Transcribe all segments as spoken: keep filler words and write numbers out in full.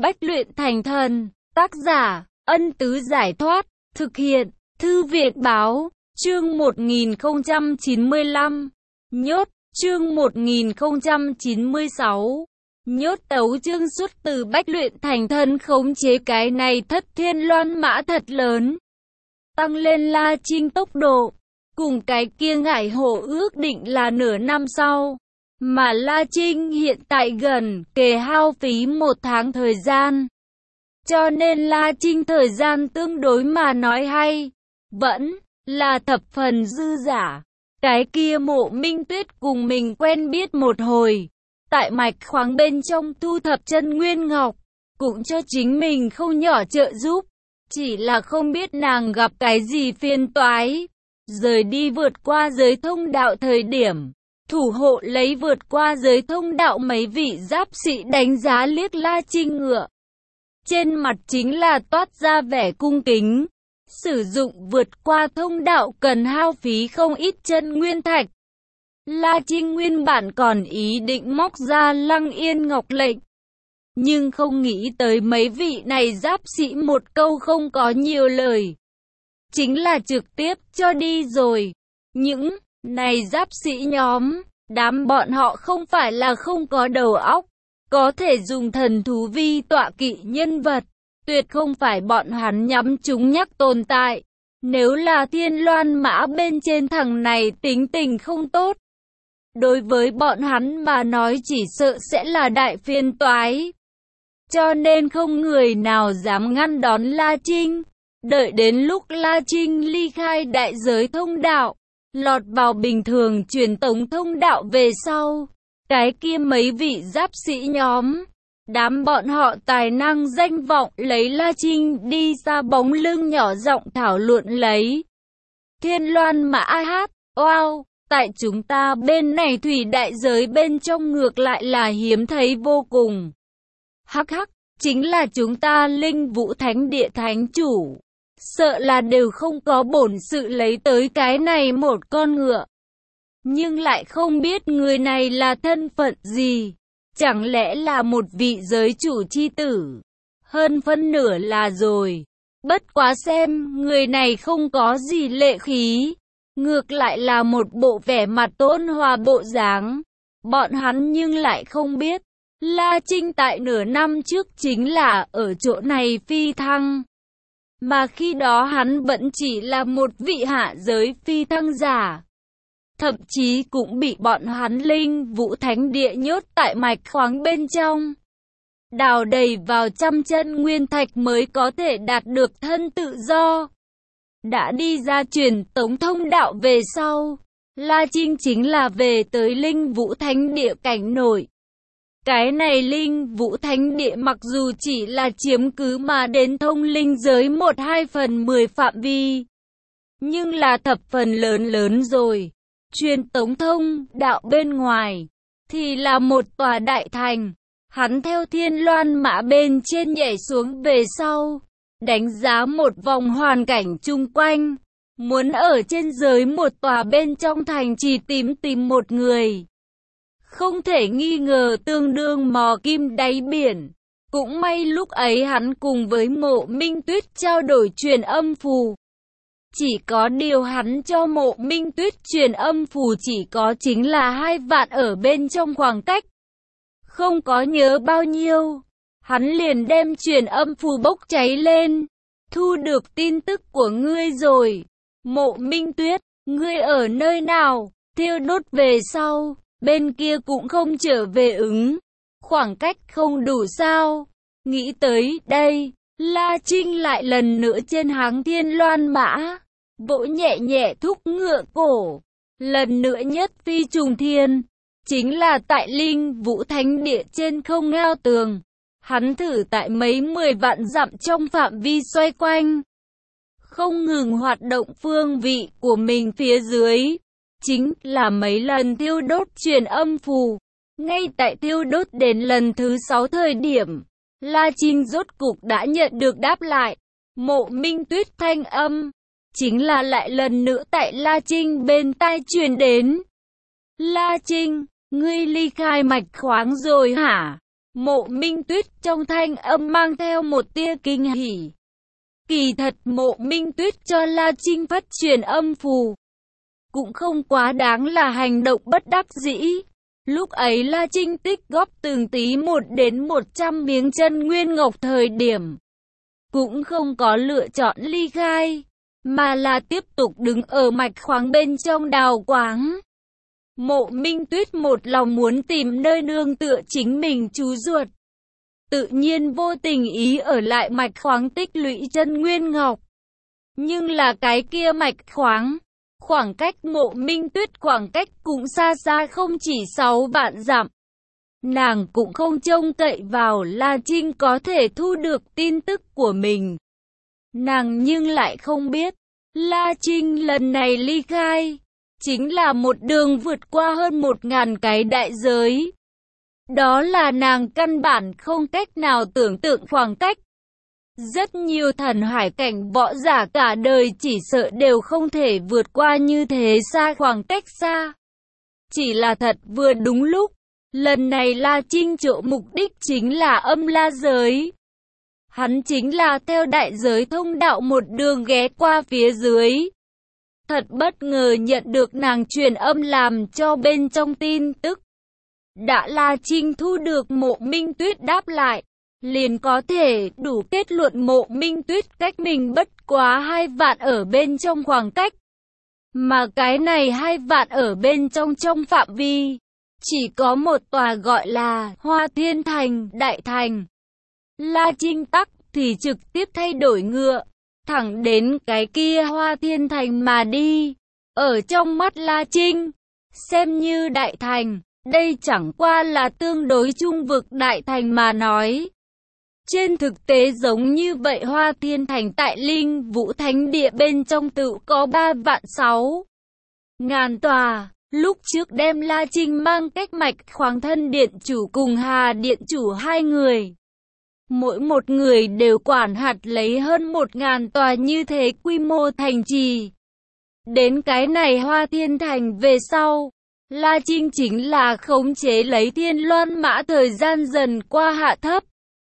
Bách luyện thành thần. Tác giả, Ân Tứ Giải Thoát. Thực hiện, Thư viện Báo. Chương một nghìn không trăm chín mươi lăm. Nhốt. Chương một nghìn không trăm chín mươi sáu. Nhốt. Tấu chương xuất từ Bách luyện thành thần. Khống chế cái này thất thiên loan mã thật lớn. Tăng lên La Trinh tốc độ. Cùng cái kia ngải hộ ước định là nửa năm sau. Mà La Trinh hiện tại gần kề hao phí một tháng thời gian. Cho nên La Trinh thời gian tương đối mà nói hay. Vẫn là thập phần dư giả. Cái kia Mộ Minh Tuyết cùng mình quen biết một hồi. Tại mạch khoáng bên trong thu thập chân nguyên ngọc. Cũng cho chính mình không nhỏ trợ giúp. Chỉ là không biết nàng gặp cái gì phiền toái. Rời đi vượt qua giới thông đạo thời điểm. Thủ hộ lấy vượt qua giới thông đạo mấy vị giáp sĩ đánh giá liếc La Trinh ngựa. Trên mặt chính là toát ra vẻ cung kính. Sử dụng vượt qua thông đạo cần hao phí không ít chân nguyên thạch. La Trinh nguyên bản còn ý định móc ra Lăng Yên Ngọc lệnh. Nhưng không nghĩ tới mấy vị này giáp sĩ một câu không có nhiều lời. Chính là trực tiếp cho đi rồi. Những này giáp sĩ nhóm, đám bọn họ không phải là không có đầu óc. Có thể dùng thần thú vi tọa kỵ nhân vật. Tuyệt không phải bọn hắn nhắm chúng nhắc tồn tại. Nếu là thiên loan mã bên trên thằng này tính tình không tốt. Đối với bọn hắn mà nói chỉ sợ sẽ là đại phiền toái. Cho nên không người nào dám ngăn đón La Trinh. Đợi đến lúc La Trinh ly khai đại giới thông đạo. Lọt vào bình thường truyền tống thông đạo về sau. Cái kia mấy vị giáp sĩ nhóm. Đám bọn họ tài năng danh vọng lấy La Trinh đi ra bóng lưng nhỏ giọng thảo luận lấy. Thiên loan mã hát, wow, tại chúng ta bên này thủy đại giới bên trong ngược lại là hiếm thấy vô cùng. Hắc hắc, chính là chúng ta Linh Vũ Thánh Địa Thánh Chủ. Sợ là đều không có bổn sự lấy tới cái này một con ngựa. Nhưng lại không biết người này là thân phận gì. Chẳng lẽ là một vị giới chủ chi tử? Hơn phân nửa là rồi. Bất quá xem, người này không có gì lệ khí. Ngược lại là một bộ vẻ mặt tôn hòa bộ dáng. Bọn hắn nhưng lại không biết. La Trinh tại nửa năm trước chính là ở chỗ này phi thăng. Mà khi đó hắn vẫn chỉ là một vị hạ giới phi thăng giả. Thậm chí cũng bị bọn hắn Linh Vũ Thánh Địa nhốt tại mạch khoáng bên trong. Đào đầy vào trăm chân nguyên thạch mới có thể đạt được thân tự do. Đã đi ra truyền tống thông đạo về sau. La Trinh chính là về tới Linh Vũ Thánh Địa cảnh nội. Cái này Linh Vũ Thánh Địa mặc dù chỉ là chiếm cứ mà đến thông linh giới một hai phần mười phạm vi. Nhưng là thập phần lớn lớn rồi. Truyền tống thông đạo bên ngoài thì là một tòa đại thành. Hắn theo thiên loan mã bên trên nhảy xuống về sau. Đánh giá một vòng hoàn cảnh chung quanh. Muốn ở trên giới một tòa bên trong thành chỉ tìm tìm một người. Không thể nghi ngờ tương đương mò kim đáy biển. Cũng may lúc ấy hắn cùng với Mộ Minh Tuyết trao đổi truyền âm phù. Chỉ có điều hắn cho Mộ Minh Tuyết truyền âm phù chỉ có chính là hai vạn ở bên trong khoảng cách. Không có nhớ bao nhiêu. Hắn liền đem truyền âm phù bốc cháy lên. Thu được tin tức của ngươi rồi. Mộ Minh Tuyết, ngươi ở nơi nào? Thiêu đốt về sau. Bên kia cũng không trở về ứng. Khoảng cách không đủ sao? Nghĩ tới đây, La Trinh lại lần nữa trên háng thiên loan mã. Vỗ nhẹ nhẹ thúc ngựa cổ. Lần nữa nhất phi trùng thiên. Chính là tại Linh Vũ Thánh Địa trên không ngao tường. Hắn thử tại mấy mười vạn dặm trong phạm vi xoay quanh. Không ngừng hoạt động phương vị của mình phía dưới. Chính là mấy lần thiêu đốt truyền âm phù. Ngay tại thiêu đốt đến lần thứ sáu thời điểm, La Trinh rốt cục đã nhận được đáp lại. Mộ Minh Tuyết thanh âm. Chính là lại lần nữa tại La Trinh bên tai truyền đến. La Trinh, ngươi ly khai mạch khoáng rồi hả? Mộ Minh Tuyết trong thanh âm mang theo một tia kinh hỉ. Kỳ thật Mộ Minh Tuyết cho La Trinh phát truyền âm phù cũng không quá đáng là hành động bất đắc dĩ. Lúc ấy La Trinh tích góp từng tí một đến một trăm miếng chân nguyên ngọc thời điểm, cũng không có lựa chọn ly khai, mà là tiếp tục đứng ở mạch khoáng bên trong đào quáng. Mộ Minh Tuyết một lòng muốn tìm nơi nương tựa chính mình chú ruột, tự nhiên vô tình ý ở lại mạch khoáng tích lũy chân nguyên ngọc. Nhưng là cái kia mạch khoáng, khoảng cách Mộ Minh Tuyết khoảng cách cũng xa xa không chỉ sáu vạn dặm. Nàng cũng không trông cậy vào La Trinh có thể thu được tin tức của mình. Nàng nhưng lại không biết, La Trinh lần này ly khai, chính là một đường vượt qua hơn một ngàn cái đại giới. Đó là nàng căn bản không cách nào tưởng tượng khoảng cách. Rất nhiều thần hải cảnh võ giả cả đời chỉ sợ đều không thể vượt qua như thế xa khoảng cách xa. Chỉ là thật vừa đúng lúc, lần này La Trinh chỗ mục đích chính là âm la giới. Hắn chính là theo đại giới thông đạo một đường ghé qua phía dưới. Thật bất ngờ nhận được nàng truyền âm làm cho bên trong tin tức. Đã La Trinh thu được Mộ Minh Tuyết đáp lại, liền có thể đủ kết luận Mộ Minh Tuyết cách mình bất quá hai vạn ở bên trong khoảng cách. Mà cái này hai vạn ở bên trong trong phạm vi, chỉ có một tòa gọi là Hoa Thiên Thành, Đại Thành. La Trinh tắc thì trực tiếp thay đổi ngựa, thẳng đến cái kia Hoa Thiên Thành mà đi. Ở trong mắt La Trinh, xem như Đại Thành, đây chẳng qua là tương đối trung vực Đại Thành mà nói. Trên thực tế giống như vậy Hoa Thiên Thành tại Linh Vũ Thánh Địa bên trong tự có ba vạn sáu ngàn tòa. Lúc trước đem La Trinh mang cách mạch khoáng thân điện chủ cùng Hà điện chủ hai người. Mỗi một người đều quản hạt lấy hơn một ngàn tòa như thế quy mô thành trì. Đến cái này Hoa Thiên Thành về sau, La Trinh chính là khống chế lấy Thiên Loan Mã thời gian dần qua hạ thấp.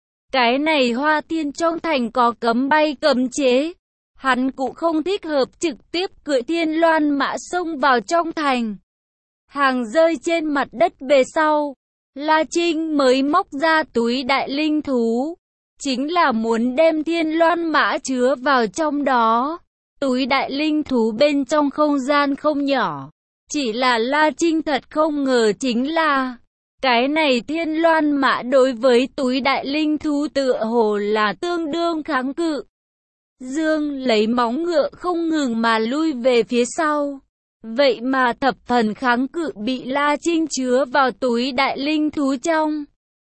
Cái này Hoa Thiên trong thành có cấm bay cấm chế. Hắn cũng không thích hợp trực tiếp cưỡi Thiên Loan Mã xông vào trong thành. Hàng rơi trên mặt đất về sau, La Trinh mới móc ra túi đại linh thú. Chính là muốn đem Thiên Loan Mã chứa vào trong đó. Túi đại linh thú bên trong không gian không nhỏ. Chỉ là La Trinh thật không ngờ chính là cái này Thiên Loan Mã đối với túi đại linh thú tựa hồ là tương đương kháng cự. Dương lấy móng ngựa không ngừng mà lui về phía sau. Vậy mà thập phần kháng cự bị La Trinh chứa vào túi đại linh thú trong.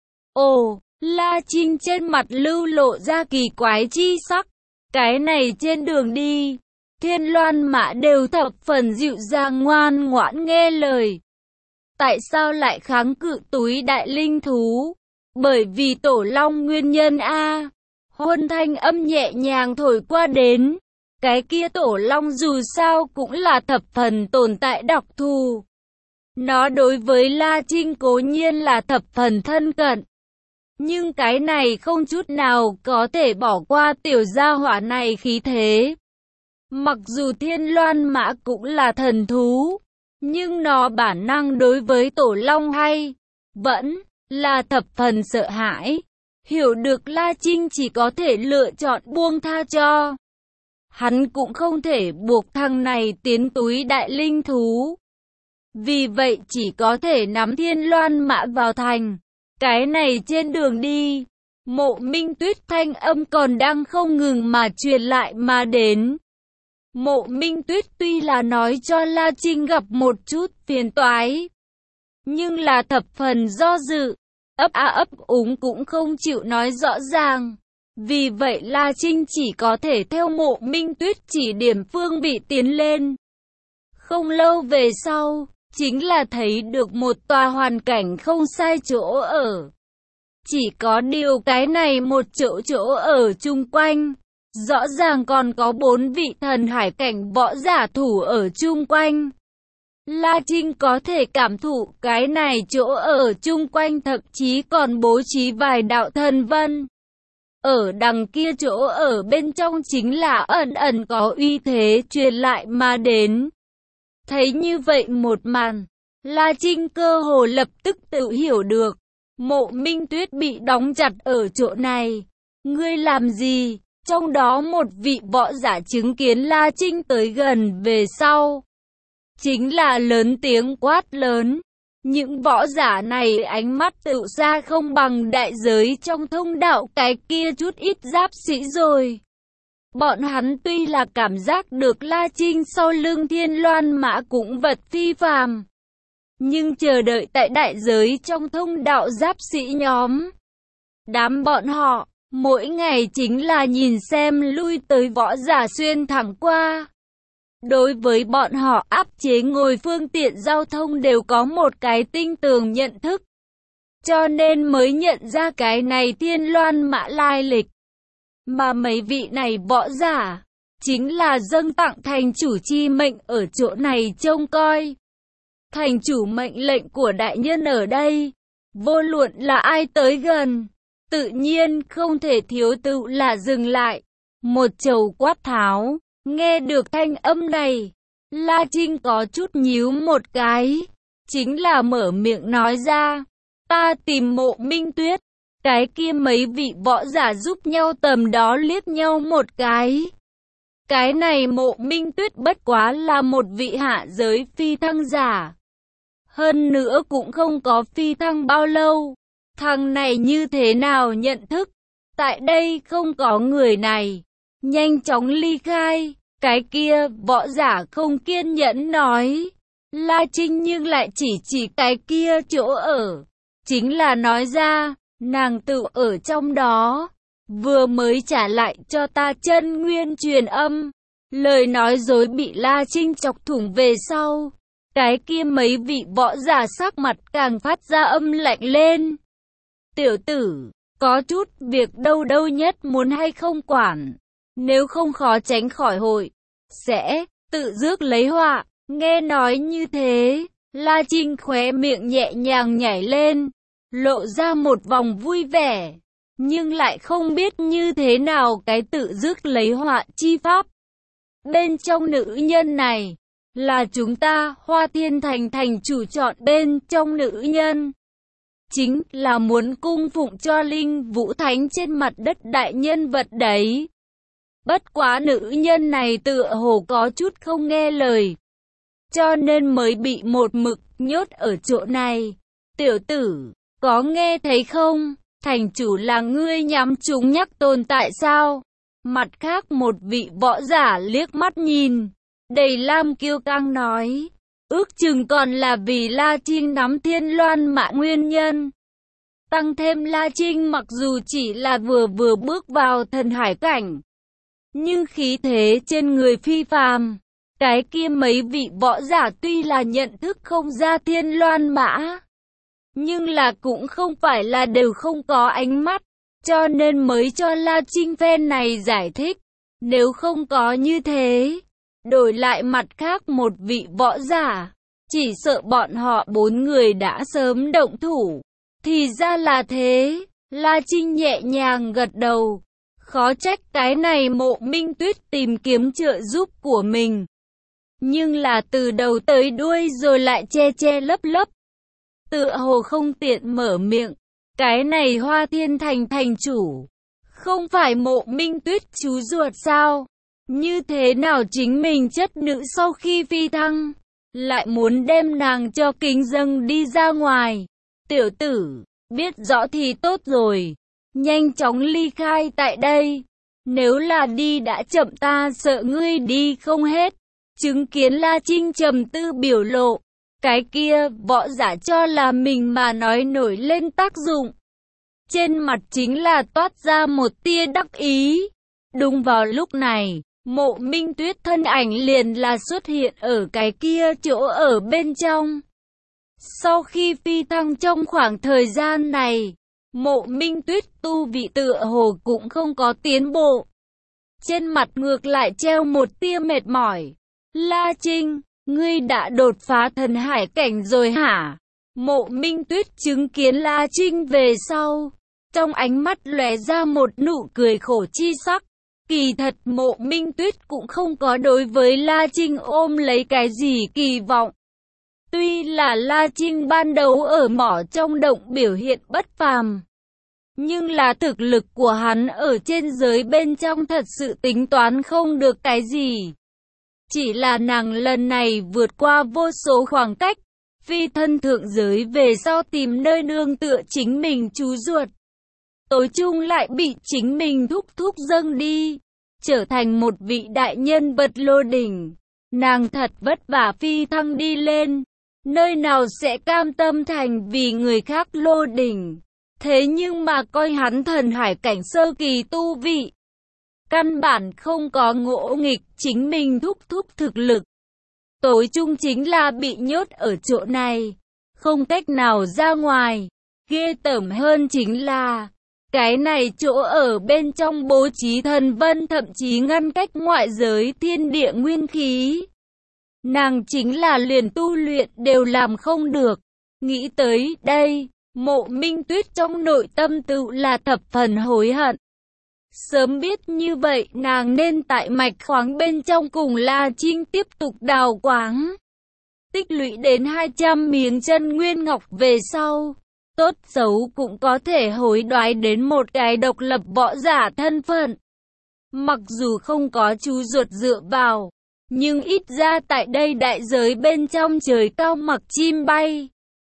Ồ, La Trinh trên mặt lưu lộ ra kỳ quái chi sắc. Cái này trên đường đi, Thiên Loan Mã đều thập phần dịu dàng ngoan ngoãn nghe lời. Tại sao lại kháng cự túi đại linh thú? Bởi vì tổ long nguyên nhân a. Huân thanh âm nhẹ nhàng thổi qua đến. Cái kia tổ long dù sao cũng là thập phần tồn tại đặc thù. Nó đối với La Trinh cố nhiên là thập phần thân cận. Nhưng cái này không chút nào có thể bỏ qua tiểu gia hỏa này khí thế. Mặc dù Thiên Loan Mã cũng là thần thú, nhưng nó bản năng đối với tổ long hay vẫn là thập phần sợ hãi. Hiểu được La Trinh chỉ có thể lựa chọn buông tha cho. Hắn cũng không thể buộc thằng này tiến túi đại linh thú. Vì vậy chỉ có thể nắm Thiên Loan Mã vào thành. Cái này trên đường đi, Mộ Minh Tuyết thanh âm còn đang không ngừng mà truyền lại mà đến. Mộ Minh Tuyết tuy là nói cho La Trinh gặp một chút phiền toái, nhưng là thập phần do dự, ấp a ấp úng cũng không chịu nói rõ ràng. Vì vậy La Trinh chỉ có thể theo Mộ Minh Tuyết chỉ điểm phương vị tiến lên. Không lâu về sau, chính là thấy được một tòa hoàn cảnh không sai chỗ ở. Chỉ có điều cái này một chỗ chỗ ở chung quanh, rõ ràng còn có bốn vị thần hải cảnh võ giả thủ ở chung quanh. La Trinh có thể cảm thụ cái này chỗ ở chung quanh, thậm chí còn bố trí vài đạo thần vân. Ở đằng kia chỗ ở bên trong chính là ẩn ẩn có uy thế truyền lại mà đến. Thấy như vậy một màn, La Trinh cơ hồ lập tức tự hiểu được. Mộ Minh Tuyết bị đóng chặt ở chỗ này. Ngươi làm gì? Trong đó một vị võ giả chứng kiến La Trinh tới gần về sau. Chính là lớn tiếng quát lớn. Những võ giả này ánh mắt tự ra không bằng đại giới trong thông đạo cái kia chút ít giáp sĩ rồi. Bọn hắn tuy là cảm giác được La Trinh sau lưng Thiên Loan Mã cũng vật phi phàm, nhưng chờ đợi tại đại giới trong thông đạo giáp sĩ nhóm. Đám bọn họ, mỗi ngày chính là nhìn xem lui tới võ giả xuyên thẳng qua. Đối với bọn họ áp chế ngồi phương tiện giao thông đều có một cái tinh tường nhận thức. Cho nên mới nhận ra cái này Thiên Loan Mã lai lịch. Mà mấy vị này võ giả, chính là dâng tặng thành chủ chi mệnh ở chỗ này trông coi. Thành chủ mệnh lệnh của đại nhân ở đây, vô luận là ai tới gần, tự nhiên không thể thiếu tự là dừng lại. Một chầu quát tháo, nghe được thanh âm này, La Trinh có chút nhíu một cái, chính là mở miệng nói ra, ta tìm Mộ Minh Tuyết. Cái kia mấy vị võ giả giúp nhau tầm đó liếc nhau một cái. Cái này Mộ Minh Tuyết bất quá là một vị hạ giới phi thăng giả. Hơn nữa cũng không có phi thăng bao lâu. Thằng này như thế nào nhận thức? Tại đây không có người này. Nhanh chóng ly khai. Cái kia võ giả không kiên nhẫn nói. La Trinh nhưng lại chỉ chỉ cái kia chỗ ở. Chính là nói ra, nàng tự ở trong đó. Vừa mới trả lại cho ta chân nguyên truyền âm. Lời nói dối bị La Trinh chọc thủng về sau. Cái kia mấy vị võ giả sắc mặt càng phát ra âm lạnh lên. Tiểu tử, có chút việc đâu đâu nhất muốn hay không quản. Nếu không khó tránh khỏi hội, sẽ tự rước lấy họa. Nghe nói như thế, La Trinh khóe miệng nhẹ nhàng nhảy lên, lộ ra một vòng vui vẻ. Nhưng lại không biết như thế nào cái tự rước lấy họa chi pháp. Bên trong nữ nhân này, là chúng ta Hoa Thiên Thành thành chủ chọn bên trong nữ nhân. Chính là muốn cung phụng cho Linh Vũ Thánh trên mặt đất đại nhân vật đấy. Bất quá nữ nhân này tựa hồ có chút không nghe lời. Cho nên mới bị một mực nhốt ở chỗ này. Tiểu tử, có nghe thấy không? Thành chủ là ngươi nhắm chúng nhắc tồn tại sao? Mặt khác một vị võ giả liếc mắt nhìn. Đầy lam kiêu căng nói. Ước chừng còn là vì La Trinh nắm Thiên Loan Mã nguyên nhân. Tăng thêm La Trinh mặc dù chỉ là vừa vừa bước vào thần hải cảnh, nhưng khí thế trên người phi phàm. Cái kia mấy vị võ giả tuy là nhận thức không ra Thiên Loan Mã, nhưng là cũng không phải là đều không có ánh mắt, cho nên mới cho La Trinh phen này giải thích. Nếu không có như thế, đổi lại mặt khác một vị võ giả, chỉ sợ bọn họ bốn người đã sớm động thủ. Thì ra là thế, La Trinh nhẹ nhàng gật đầu. Khó trách cái này Mộ Minh Tuyết tìm kiếm trợ giúp của mình. Nhưng là từ đầu tới đuôi rồi lại che che lấp lấp. Tựa hồ không tiện mở miệng. Cái này Hoa Thiên Thành thành chủ, không phải Mộ Minh Tuyết chú ruột sao? Như thế nào chính mình chất nữ sau khi phi thăng, lại muốn đem nàng cho kính dâng đi ra ngoài? Tiểu tử, biết rõ thì tốt rồi. Nhanh chóng ly khai tại đây. Nếu là đi đã chậm ta sợ ngươi đi không hết. Chứng kiến La Trinh trầm tư biểu lộ. Cái kia võ giả cho là mình mà nói nổi lên tác dụng. Trên mặt chính là toát ra một tia đắc ý. Đúng vào lúc này, Mộ Minh Tuyết thân ảnh liền là xuất hiện ở cái kia chỗ ở bên trong. Sau khi phi thăng trong khoảng thời gian này, Mộ Minh Tuyết tu vị tựa hồ cũng không có tiến bộ. Trên mặt ngược lại treo một tia mệt mỏi. La Trinh, Ngươi đã đột phá thần hải cảnh rồi hả? Mộ Minh Tuyết chứng kiến La Trinh về sau, trong ánh mắt lóe ra một nụ cười khổ chi sắc. Kỳ thật Mộ Minh Tuyết cũng không có đối với La Trinh ôm lấy cái gì kỳ vọng. Tuy là La Trinh ban đầu ở mỏ trong động biểu hiện bất phàm, nhưng là thực lực của hắn ở trên giới bên trong thật sự tính toán không được cái gì. Chỉ là nàng lần này vượt qua vô số khoảng cách, phi thân thượng giới về sau tìm nơi nương tựa chính mình chú ruột. Tối chung lại bị chính mình thúc thúc dâng đi, trở thành một vị đại nhân vật lô đỉnh. Nàng thật vất vả phi thăng đi lên, nơi nào sẽ cam tâm thành vì người khác lô đỉnh. Thế nhưng mà coi hắn thần hải cảnh sơ kỳ tu vị, căn bản không có ngỗ nghịch chính mình thúc thúc thực lực. Tối chung chính là bị nhốt ở chỗ này, không cách nào ra ngoài. Ghê tởm hơn chính là, cái này chỗ ở bên trong bố trí thần vân thậm chí ngăn cách ngoại giới thiên địa nguyên khí. Nàng chính là liền tu luyện đều làm không được. Nghĩ tới đây, Mộ Minh Tuyết trong nội tâm tự là thập phần hối hận. Sớm biết như vậy nàng nên tại mạch khoáng bên trong cùng La Trinh tiếp tục đào quáng. Tích lũy đến hai trăm miếng chân nguyên ngọc về sau, tốt xấu cũng có thể hối đoái đến một cái độc lập võ giả thân phận. Mặc dù không có chú ruột dựa vào, nhưng ít ra tại đây đại giới bên trong trời cao mặc chim bay,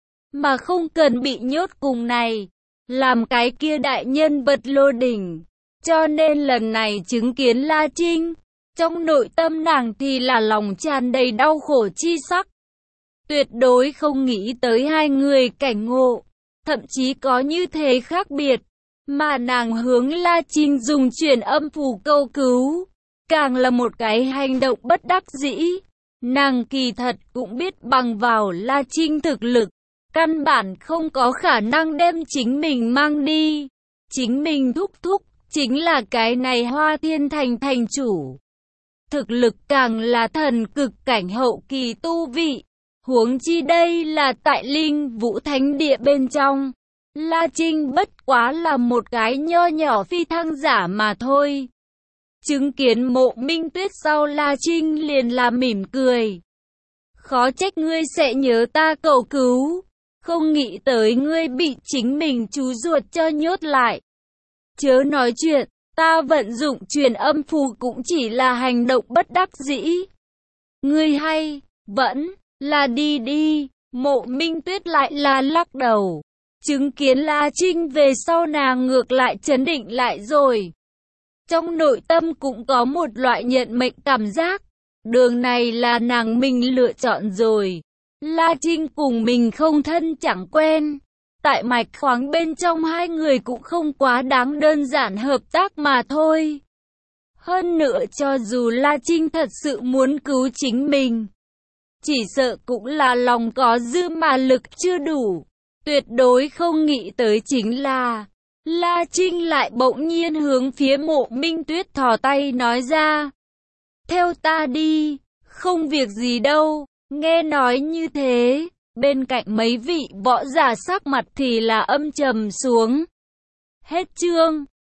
mà không cần bị nhốt cùng này, làm cái kia đại nhân vật lô đỉnh. Cho nên lần này chứng kiến La Trinh, trong nội tâm nàng thì là lòng tràn đầy đau khổ chi sắc. Tuyệt đối không nghĩ tới hai người cảnh ngộ, thậm chí có như thế khác biệt, mà nàng hướng La Trinh dùng truyền âm phù câu cứu, càng là một cái hành động bất đắc dĩ. Nàng kỳ thật cũng biết bằng vào La Trinh thực lực, căn bản không có khả năng đem chính mình mang đi. Chính mình thúc thúc, chính là cái này Hoa Thiên Thành thành chủ. Thực lực càng là thần cực cảnh hậu kỳ tu vị. Huống chi đây là tại Linh Vũ Thánh Địa bên trong. La Trinh bất quá là một cái nho nhỏ phi thăng giả mà thôi. Chứng kiến Mộ Minh Tuyết sau, La Trinh liền là mỉm cười. Khó trách ngươi sẽ nhớ ta cầu cứu. Không nghĩ tới ngươi bị chính mình chú ruột cho nhốt lại. Chớ nói chuyện, ta vận dụng truyền âm phù cũng chỉ là hành động bất đắc dĩ. Ngươi hay, vẫn là đi đi. Mộ Minh Tuyết lại là lắc đầu. Chứng kiến La Trinh về sau nàng ngược lại chấn định lại rồi. Trong nội tâm cũng có một loại nhận mệnh cảm giác. Đường này là nàng mình lựa chọn rồi. La Trinh cùng mình không thân chẳng quen. Tại mạch khoáng bên trong hai người cũng không quá đáng đơn giản hợp tác mà thôi. Hơn nữa cho dù La Trinh thật sự muốn cứu chính mình, chỉ sợ cũng là lòng có dư mà lực chưa đủ. Tuyệt đối không nghĩ tới chính là La Trinh lại bỗng nhiên hướng phía Mộ Minh Tuyết thò tay nói ra. Theo ta đi, không việc gì đâu. Nghe nói như thế, bên cạnh mấy vị võ giả sắc mặt thì là âm trầm xuống. Hết chương.